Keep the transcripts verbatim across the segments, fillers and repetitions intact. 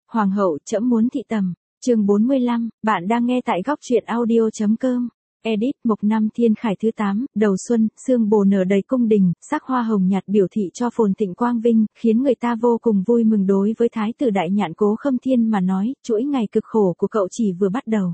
Hoàng hậu trẫm muốn thị tầm. Chương bốn mươi lăm, bạn đang nghe tại góc truyện audio chấm com. Edit Mộc Năm Thiên Khải thứ tám, đầu xuân, sương bồ nở đầy cung đình, sắc hoa hồng nhạt biểu thị cho phồn thịnh quang vinh, khiến người ta vô cùng vui mừng. Đối với thái tử đại nhạn Cố Khâm Thiên mà nói, chuỗi ngày cực khổ của cậu chỉ vừa bắt đầu.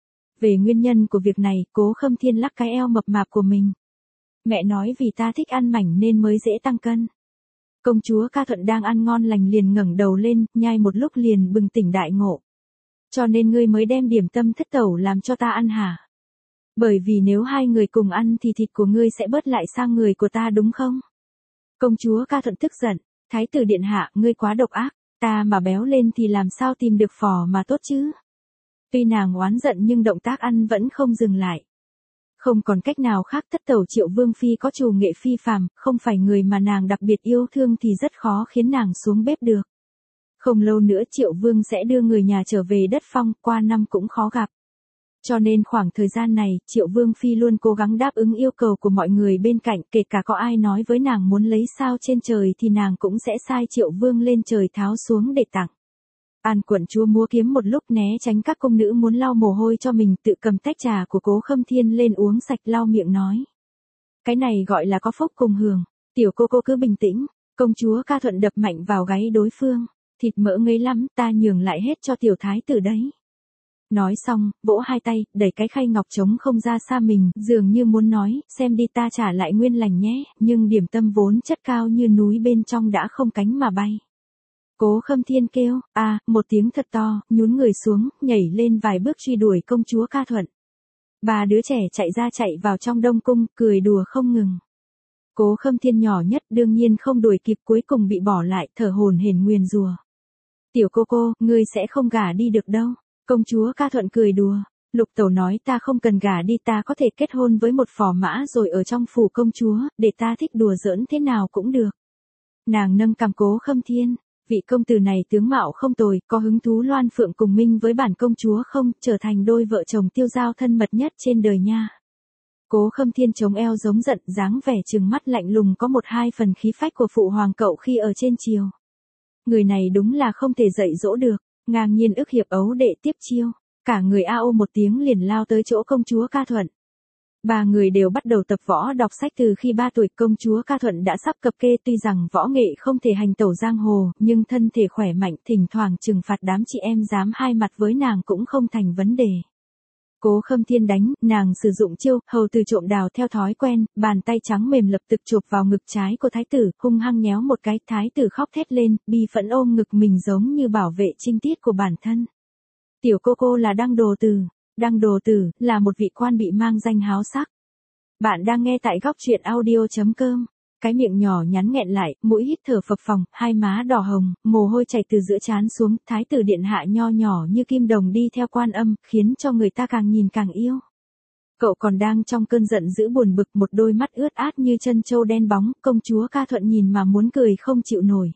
Về nguyên nhân của việc này, Cố Khâm Thiên lắc cái eo mập mạp của mình. Mẹ nói vì ta thích ăn mảnh nên mới dễ tăng cân. Công chúa Ca Thuận đang ăn ngon lành liền ngẩng đầu lên, nhai một lúc liền bừng tỉnh đại ngộ. Cho nên ngươi mới đem điểm tâm thất tẩu làm cho ta ăn hả? Bởi vì nếu hai người cùng ăn thì thịt của ngươi sẽ bớt lại sang người của ta đúng không? Công chúa Ca Thuận tức giận, thái tử điện hạ, ngươi quá độc ác, ta mà béo lên thì làm sao tìm được phò mà tốt chứ? Tuy nàng oán giận nhưng động tác ăn vẫn không dừng lại. Không còn cách nào khác, thất tẩu Triệu Vương phi có trù nghệ phi phàm, không phải người mà nàng đặc biệt yêu thương thì rất khó khiến nàng xuống bếp được. Không lâu nữa Triệu Vương sẽ đưa người nhà trở về đất Phong, qua năm cũng khó gặp. Cho nên khoảng thời gian này, Triệu Vương phi luôn cố gắng đáp ứng yêu cầu của mọi người bên cạnh, kể cả có ai nói với nàng muốn lấy sao trên trời thì nàng cũng sẽ sai Triệu Vương lên trời tháo xuống để tặng. An quận chúa múa kiếm một lúc né tránh các cung nữ muốn lau mồ hôi cho mình, tự cầm tách trà của Cố Khâm Thiên lên uống sạch, lau miệng nói. Cái này gọi là có phúc cùng hưởng, tiểu cô cô cứ bình tĩnh. Công chúa Ca Thuận đập mạnh vào gáy đối phương, thịt mỡ ngấy lắm, ta nhường lại hết cho tiểu thái tử đấy. Nói xong, vỗ hai tay, đẩy cái khay ngọc trống không ra xa mình, dường như muốn nói, xem đi ta trả lại nguyên lành nhé, nhưng điểm tâm vốn chất cao như núi bên trong đã không cánh mà bay. Cố Khâm Thiên kêu, a, à, một tiếng thật to, nhún người xuống, nhảy lên vài bước truy đuổi công chúa Ca Thuận. Ba đứa trẻ chạy ra chạy vào trong đông cung, cười đùa không ngừng. Cố Khâm Thiên nhỏ nhất đương nhiên không đuổi kịp, cuối cùng bị bỏ lại, thở hổn hển nguyền rủa. Tiểu cô cô, ngươi sẽ không gả đi được đâu. Công chúa Ca Thuận cười đùa. Lục tẩu nói ta không cần gả đi, ta có thể kết hôn với một phò mã rồi ở trong phủ công chúa, để ta thích đùa giỡn thế nào cũng được. Nàng nâng cằm Cố Khâm Thiên. Vị công tử này tướng mạo không tồi, có hứng thú loan phượng cùng minh với bản công chúa không, trở thành đôi vợ chồng tiêu giao thân mật nhất trên đời nha. Cố Khâm Thiên chống eo giống giận, dáng vẻ trừng mắt lạnh lùng có một hai phần khí phách của phụ hoàng cậu khi ở trên triều. Người này đúng là không thể dạy dỗ được, ngang nhiên ức hiếp ấu đệ tiếp chiêu. Cả người a ô một tiếng liền lao tới chỗ công chúa Ca Thuận. Ba người đều bắt đầu tập võ đọc sách từ khi ba tuổi. Công chúa Ca Thuận đã sắp cập kê, tuy rằng võ nghệ không thể hành tẩu giang hồ, nhưng thân thể khỏe mạnh, thỉnh thoảng trừng phạt đám chị em dám hai mặt với nàng cũng không thành vấn đề. Cố Khâm Thiên đánh, nàng sử dụng chiêu hầu từ trộm đào theo thói quen, bàn tay trắng mềm lập tức chụp vào ngực trái của thái tử, hung hăng nhéo một cái, thái tử khóc thét lên, bi phẫn ôm ngực mình giống như bảo vệ trinh tiết của bản thân. Tiểu cô cô là Đăng Đồ Tử. Đăng Đồ Tử là một vị quan bị mang danh háo sắc. Bạn đang nghe tại góc truyện audio chấm com. Cái miệng nhỏ nhắn nghẹn lại, mũi hít thở phập phồng, hai má đỏ hồng, mồ hôi chảy từ giữa trán xuống, thái tử điện hạ nho nhỏ như kim đồng đi theo Quan Âm, khiến cho người ta càng nhìn càng yêu. Cậu còn đang trong cơn giận dữ buồn bực, một đôi mắt ướt át như chân trâu đen bóng, công chúa Ca Thuận nhìn mà muốn cười không chịu nổi.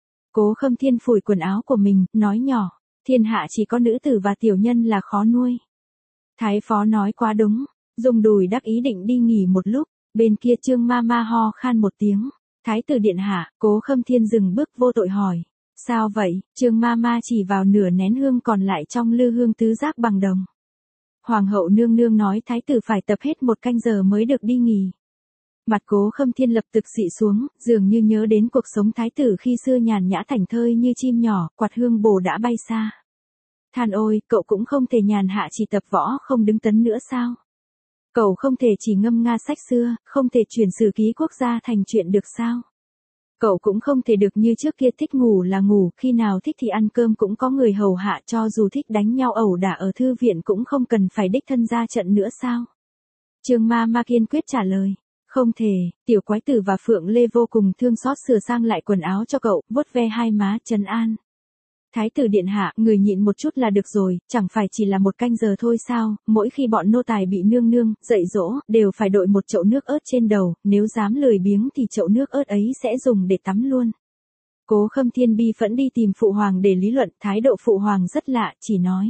Cố Khâm Thiên phủi quần áo của mình, nói nhỏ, thiên hạ chỉ có nữ tử và tiểu nhân là khó nuôi. Thái phó nói quá đúng, dùng đùi đắc ý định đi nghỉ một lúc, bên kia Trương ma ma ho khan một tiếng. Thái tử điện hạ, Cố Khâm Thiên dừng bước vô tội hỏi. Sao vậy? Trương ma ma chỉ vào nửa nén hương còn lại trong lư hương tứ giác bằng đồng. Hoàng hậu nương nương nói thái tử phải tập hết một canh giờ mới được đi nghỉ. Mặt Cố Khâm Thiên lập tức xị xuống, dường như nhớ đến cuộc sống thái tử khi xưa nhàn nhã thảnh thơi như chim nhỏ, quạt hương bồ đã bay xa. Than ôi, cậu cũng không thể nhàn hạ chỉ tập võ không đứng tấn nữa sao? Cậu không thể chỉ ngâm nga sách xưa, không thể chuyển sử ký quốc gia thành chuyện được sao? Cậu cũng không thể được như trước kia thích ngủ là ngủ, khi nào thích thì ăn cơm cũng có người hầu hạ, cho dù thích đánh nhau ẩu đả ở thư viện cũng không cần phải đích thân ra trận nữa sao? Trương ma ma kiên quyết trả lời. Không thể, tiểu quái tử và Phượng Lê vô cùng thương xót sửa sang lại quần áo cho cậu, vuốt ve hai má trấn an. Thái tử điện hạ, người nhịn một chút là được rồi, chẳng phải chỉ là một canh giờ thôi sao, mỗi khi bọn nô tài bị nương nương, dạy dỗ, đều phải đội một chậu nước ớt trên đầu, nếu dám lười biếng thì chậu nước ớt ấy sẽ dùng để tắm luôn. Cố Khâm Thiên bi phẫn đi tìm phụ hoàng để lý luận, thái độ phụ hoàng rất lạ, chỉ nói.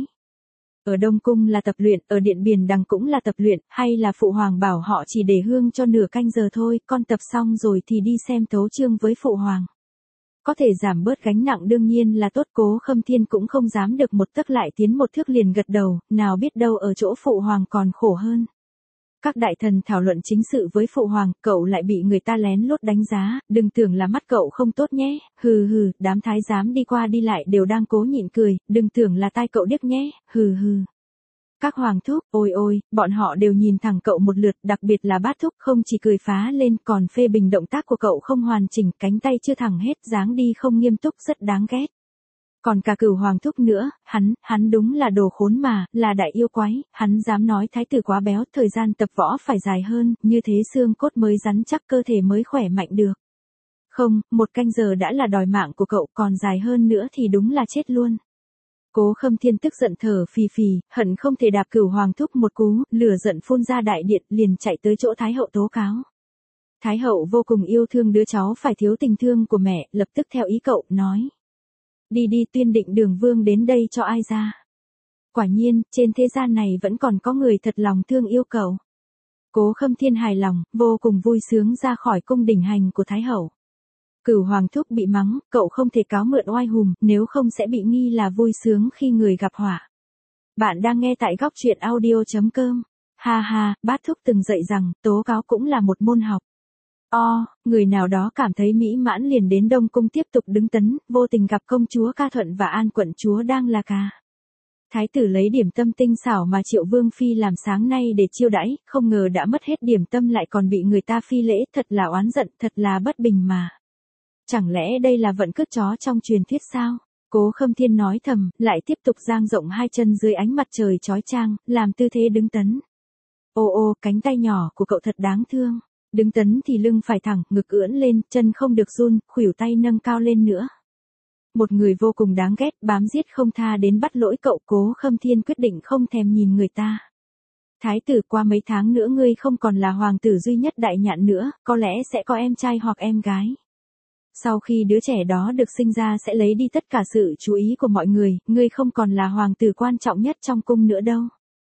Ở Đông Cung là tập luyện, ở Điện Biền Đằng cũng là tập luyện, hay là phụ hoàng bảo họ chỉ để hương cho nửa canh giờ thôi, con tập xong rồi thì đi xem tấu chương với phụ hoàng. Có thể giảm bớt gánh nặng đương nhiên là tốt, Cố Khâm Thiên cũng không dám được một tấc lại tiến một thước liền gật đầu, nào biết đâu ở chỗ phụ hoàng còn khổ hơn. Các đại thần thảo luận chính sự với phụ hoàng, cậu lại bị người ta lén lút đánh giá, đừng tưởng là mắt cậu không tốt nhé, hừ hừ, đám thái giám đi qua đi lại đều đang cố nhịn cười, đừng tưởng là tai cậu điếc nhé, hừ hừ. Các hoàng thúc, ôi ôi, bọn họ đều nhìn thẳng cậu một lượt, đặc biệt là bát thúc không chỉ cười phá lên còn phê bình động tác của cậu không hoàn chỉnh, cánh tay chưa thẳng hết, dáng đi không nghiêm túc, rất đáng ghét. Còn cả Cửu hoàng thúc nữa, hắn, hắn đúng là đồ khốn mà, là đại yêu quái, hắn dám nói thái tử quá béo, thời gian tập võ phải dài hơn, như thế xương cốt mới rắn chắc, cơ thể mới khỏe mạnh được. Không, một canh giờ đã là đòi mạng của cậu, còn dài hơn nữa thì đúng là chết luôn. Cố Khâm Thiên tức giận thở phì phì, hận không thể đạp Cửu hoàng thúc một cú, lửa giận phun ra đại điện, liền chạy tới chỗ Thái hậu tố cáo. Thái hậu vô cùng yêu thương đứa cháu phải thiếu tình thương của mẹ, lập tức theo ý cậu, nói. Đi đi, tuyên định Đường Vương đến đây cho ai ra. Quả nhiên, trên thế gian này vẫn còn có người thật lòng thương yêu cậu. Cố Khâm Thiên hài lòng, vô cùng vui sướng ra khỏi cung đình hành của Thái hậu. Cửu hoàng thúc bị mắng, cậu không thể cáo mượn oai hùm, nếu không sẽ bị nghi là vui sướng khi người gặp họa. Bạn đang nghe tại góc truyện audio.com. Ha ha, bát thúc từng dạy rằng, tố cáo cũng là một môn học. O, người nào đó cảm thấy mỹ mãn liền đến Đông Cung tiếp tục đứng tấn, vô tình gặp công chúa Ca Thuận và An quận chúa đang là ca. Thái tử lấy điểm tâm tinh xảo mà Triệu Vương Phi làm sáng nay để chiêu đãi, không ngờ đã mất hết điểm tâm lại còn bị người ta phi lễ, thật là oán giận, thật là bất bình mà. Chẳng lẽ đây là vận cướp chó trong truyền thuyết sao? Cố Khâm Thiên nói thầm, lại tiếp tục dang rộng hai chân dưới ánh mặt trời chói chang, làm tư thế đứng tấn. Ô ô, cánh tay nhỏ của cậu thật đáng thương. Đứng tấn thì lưng phải thẳng, ngực ưỡn lên, chân không được run, khuỷu tay nâng cao lên nữa. Một người vô cùng đáng ghét, bám giết không tha đến bắt lỗi cậu. Cố Khâm Thiên quyết định không thèm nhìn người ta. Thái tử, qua mấy tháng nữa ngươi không còn là hoàng tử duy nhất Đại Nhạn nữa, có lẽ sẽ có em trai hoặc em gái. Sau khi đứa trẻ đó được sinh ra sẽ lấy đi tất cả sự chú ý của mọi người, ngươi không còn là hoàng tử quan trọng nhất trong cung nữa đâu.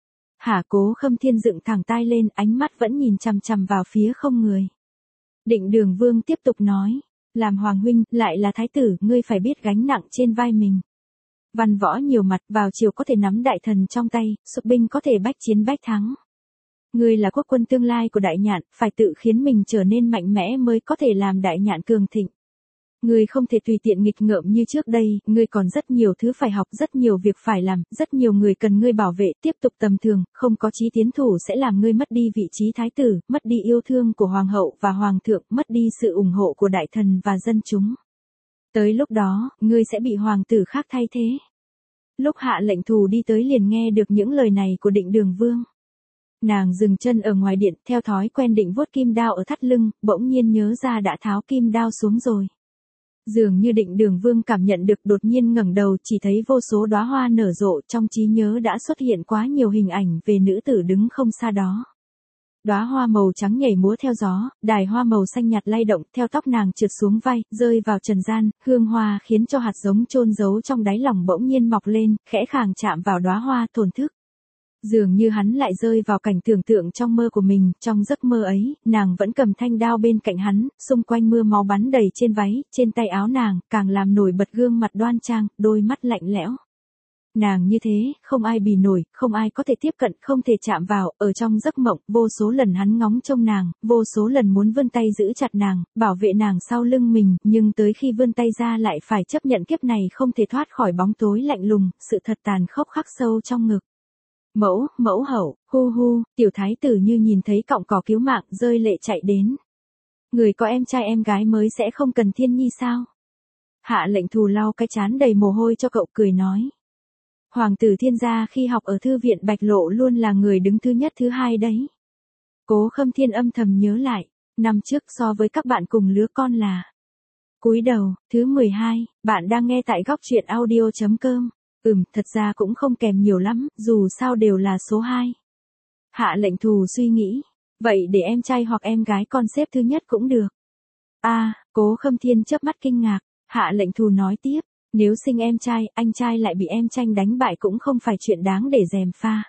Hả? Cố Khâm Thiên dựng thẳng tai lên, ánh mắt vẫn nhìn chằm chằm vào phía không người. Định Đường Vương tiếp tục nói, làm hoàng huynh, lại là thái tử, ngươi phải biết gánh nặng trên vai mình. Văn võ nhiều mặt, vào chiều có thể nắm đại thần trong tay, xuất binh có thể bách chiến bách thắng. Ngươi là quốc quân tương lai của Đại Nhạn, phải tự khiến mình trở nên mạnh mẽ mới có thể làm Đại Nhạn cường thịnh. Ngươi không thể tùy tiện nghịch ngợm như trước đây, ngươi còn rất nhiều thứ phải học, rất nhiều việc phải làm, rất nhiều người cần ngươi bảo vệ, tiếp tục tầm thường, không có chí tiến thủ sẽ làm ngươi mất đi vị trí thái tử, mất đi yêu thương của hoàng hậu và hoàng thượng, mất đi sự ủng hộ của đại thần và dân chúng. Tới lúc đó, ngươi sẽ bị hoàng tử khác thay thế. Lúc Hạ Lệnh Thù đi tới liền nghe được những lời này của Định Đường Vương. Nàng dừng chân ở ngoài điện, theo thói quen định vuốt kim đao ở thắt lưng, bỗng nhiên nhớ ra đã tháo kim đao xuống rồi. Dường như Định Đường Vương cảm nhận được, đột nhiên ngẩng đầu, chỉ thấy vô số đóa hoa nở rộ, trong trí nhớ đã xuất hiện quá nhiều hình ảnh về nữ tử đứng không xa đó. Đóa hoa màu trắng nhảy múa theo gió, đài hoa màu xanh nhạt lay động, theo tóc nàng trượt xuống vai, rơi vào trần gian, hương hoa khiến cho hạt giống chôn giấu trong đáy lòng bỗng nhiên mọc lên, khẽ khàng chạm vào đóa hoa, thổn thức. Dường như hắn lại rơi vào cảnh tưởng tượng trong mơ của mình, trong giấc mơ ấy, nàng vẫn cầm thanh đao bên cạnh hắn, xung quanh mưa máu bắn đầy trên váy, trên tay áo nàng, càng làm nổi bật gương mặt đoan trang, đôi mắt lạnh lẽo. Nàng như thế, không ai bì nổi, không ai có thể tiếp cận, không thể chạm vào, ở trong giấc mộng, vô số lần hắn ngóng trông nàng, vô số lần muốn vươn tay giữ chặt nàng, bảo vệ nàng sau lưng mình, nhưng tới khi vươn tay ra lại phải chấp nhận kiếp này không thể thoát khỏi bóng tối lạnh lùng, sự thật tàn khốc khắc sâu trong ngực. Mẫu, mẫu hậu, hu hu, tiểu thái tử như nhìn thấy cọng cỏ cứu mạng, rơi lệ chạy đến. Người có em trai em gái mới sẽ không cần Thiên Nhi sao? Hạ Lệnh Thù lau cái trán đầy mồ hôi cho cậu, cười nói. Hoàng tử Thiên gia khi học ở thư viện Bạch Lộ luôn là người đứng thứ nhất thứ hai đấy. Cố Khâm Thiên âm thầm nhớ lại, năm trước so với các bạn cùng lứa con là. Cúi đầu, thứ mười hai, bạn đang nghe tại góc truyện audio.com. Ừm, thật ra cũng không kèm nhiều lắm, dù sao đều là số hai. Hạ Lệnh Thù suy nghĩ, vậy để em trai hoặc em gái con xếp thứ nhất cũng được. A, à, Cố Khâm Thiên chớp mắt kinh ngạc, Hạ Lệnh Thù nói tiếp, nếu sinh em trai, anh trai lại bị em tranh đánh bại cũng không phải chuyện đáng để gièm pha.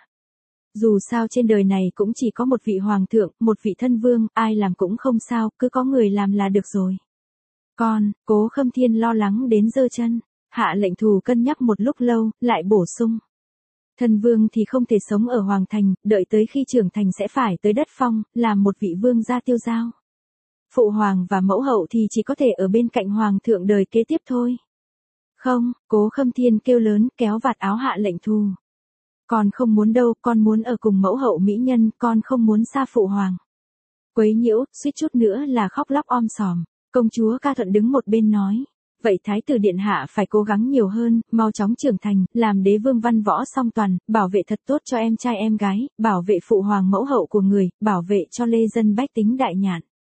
Dù sao trên đời này cũng chỉ có một vị hoàng thượng, một vị thân vương, ai làm cũng không sao, cứ có người làm là được rồi. Con, Cố Khâm Thiên lo lắng đến giơ chân. Hạ lệnh thù cân nhắc một lúc lâu, lại bổ sung. Thân vương thì không thể sống ở Hoàng Thành, đợi tới khi trưởng thành sẽ phải tới đất phong, làm một vị vương gia tiêu giao. Phụ hoàng và mẫu hậu thì chỉ có thể ở bên cạnh hoàng thượng đời kế tiếp thôi. Không, Cố Khâm Thiên kêu lớn, kéo vạt áo Hạ lệnh thù. Con không muốn đâu, con muốn ở cùng mẫu hậu mỹ nhân, con không muốn xa phụ hoàng. Quấy nhiễu, suýt chút nữa là khóc lóc om sòm. Công chúa Ca Thuận đứng một bên nói. Vậy thái tử điện hạ phải cố gắng nhiều hơn, mau chóng trưởng thành, làm đế vương văn võ song toàn, bảo vệ thật tốt cho em trai em gái, bảo vệ phụ hoàng mẫu hậu của người, bảo vệ cho lê dân bách tính đại nhạn.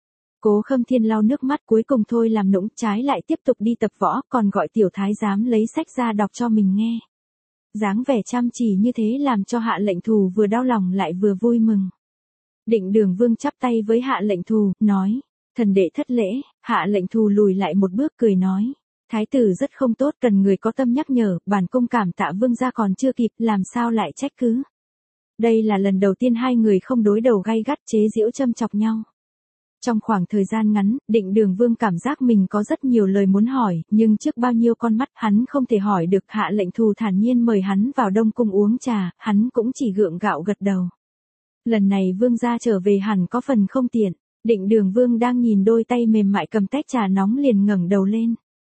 Cố Khâm Thiên lau nước mắt cuối cùng thôi làm nũng, trái lại tiếp tục đi tập võ, còn gọi tiểu thái giám lấy sách ra đọc cho mình nghe. Dáng vẻ chăm chỉ như thế làm cho Hạ lệnh thù vừa đau lòng lại vừa vui mừng. Định Đường Vương chắp tay với Hạ lệnh thù, nói. Thần đệ thất lễ. Hạ lệnh thù lùi lại một bước cười nói. Thái tử rất không tốt, cần người có tâm nhắc nhở, bản cung cảm tạ vương gia còn chưa kịp, làm sao lại trách cứ. Đây là lần đầu tiên hai người không đối đầu gay gắt chế giễu châm chọc nhau. Trong khoảng thời gian ngắn, Định Đường Vương cảm giác mình có rất nhiều lời muốn hỏi, nhưng trước bao nhiêu con mắt hắn không thể hỏi được. Hạ lệnh thù thản nhiên mời hắn vào Đông Cung uống trà, hắn cũng chỉ gượng gạo gật đầu. Lần này vương gia trở về hẳn có phần không tiện. Định Đường Vương đang nhìn đôi tay mềm mại cầm tách trà nóng liền ngẩng đầu lên.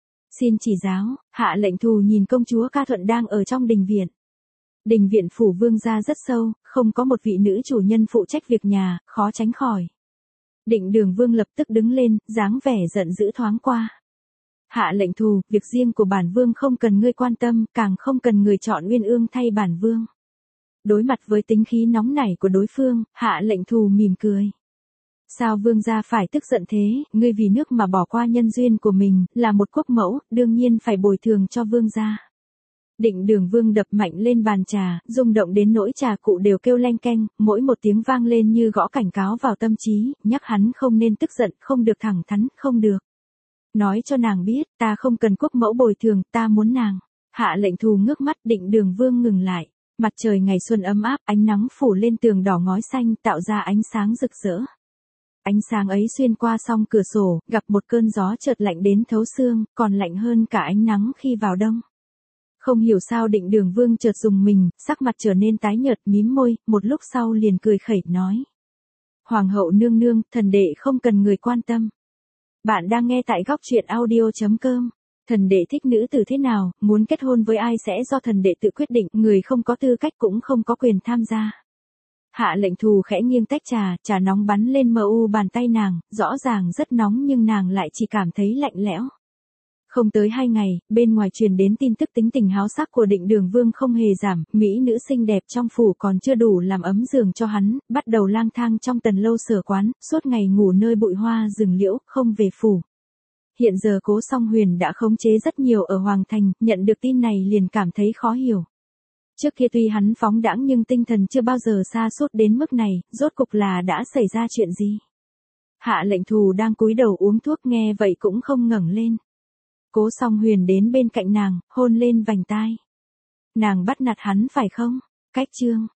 Xin chỉ giáo. Hạ lệnh thù nhìn công chúa Ca Thuận đang ở trong đình viện. Đình viện phủ vương gia rất sâu, không có một vị nữ chủ nhân phụ trách việc nhà, khó tránh khỏi. Định Đường Vương lập tức đứng lên, dáng vẻ giận dữ thoáng qua. Hạ lệnh thù, việc riêng của bản vương không cần ngươi quan tâm, càng không cần người chọn Uyên Ương thay bản vương. Đối mặt với tính khí nóng nảy của đối phương, Hạ lệnh thù mỉm cười. Sao vương gia phải tức giận thế, ngươi vì nước mà bỏ qua nhân duyên của mình, là một quốc mẫu, đương nhiên phải bồi thường cho vương gia. Định Đường Vương đập mạnh lên bàn trà, rung động đến nỗi trà cụ đều kêu leng keng, mỗi một tiếng vang lên như gõ cảnh cáo vào tâm trí, nhắc hắn không nên tức giận, không được thẳng thắn, không được. Nói cho nàng biết, ta không cần quốc mẫu bồi thường, ta muốn nàng. Hạ lệnh thù ngước mắt. Định Đường Vương ngừng lại. Mặt trời ngày xuân ấm áp, ánh nắng phủ lên tường đỏ ngói xanh tạo ra ánh sáng rực rỡ. Ánh sáng ấy xuyên qua song cửa sổ, gặp một cơn gió chợt lạnh đến thấu xương, còn lạnh hơn cả ánh nắng khi vào đông. Không hiểu sao Định Đường Vương chợt rùng mình, sắc mặt trở nên tái nhợt, mím môi, một lúc sau liền cười khẩy nói. Hoàng hậu nương nương, thần đệ không cần người quan tâm. Bạn đang nghe tại góc truyện audio chấm com. Thần đệ thích nữ tử thế nào, muốn kết hôn với ai sẽ do thần đệ tự quyết định, người không có tư cách cũng không có quyền tham gia. Hạ lệnh thù khẽ nghiêng tách trà, trà nóng bắn lên mờ u bàn tay nàng, rõ ràng rất nóng nhưng nàng lại chỉ cảm thấy lạnh lẽo. Không tới hai ngày, bên ngoài truyền đến tin tức tính tình háo sắc của Định Đường Vương không hề giảm, mỹ nữ xinh đẹp trong phủ còn chưa đủ làm ấm giường cho hắn, bắt đầu lang thang trong tần lâu sở quán, suốt ngày ngủ nơi bụi hoa rừng liễu, không về phủ. Hiện giờ Cố Song Huyền đã khống chế rất nhiều ở Hoàng Thành, nhận được tin này liền cảm thấy khó hiểu. Trước kia tuy hắn phóng đãng nhưng tinh thần chưa bao giờ sa sút đến mức này, rốt cục là đã xảy ra chuyện gì? Hạ lệnh thù đang cúi đầu uống thuốc nghe vậy cũng không ngẩng lên. Cố Song Huyền đến bên cạnh nàng, hôn lên vành tai. Nàng bắt nạt hắn phải không? Cách chương.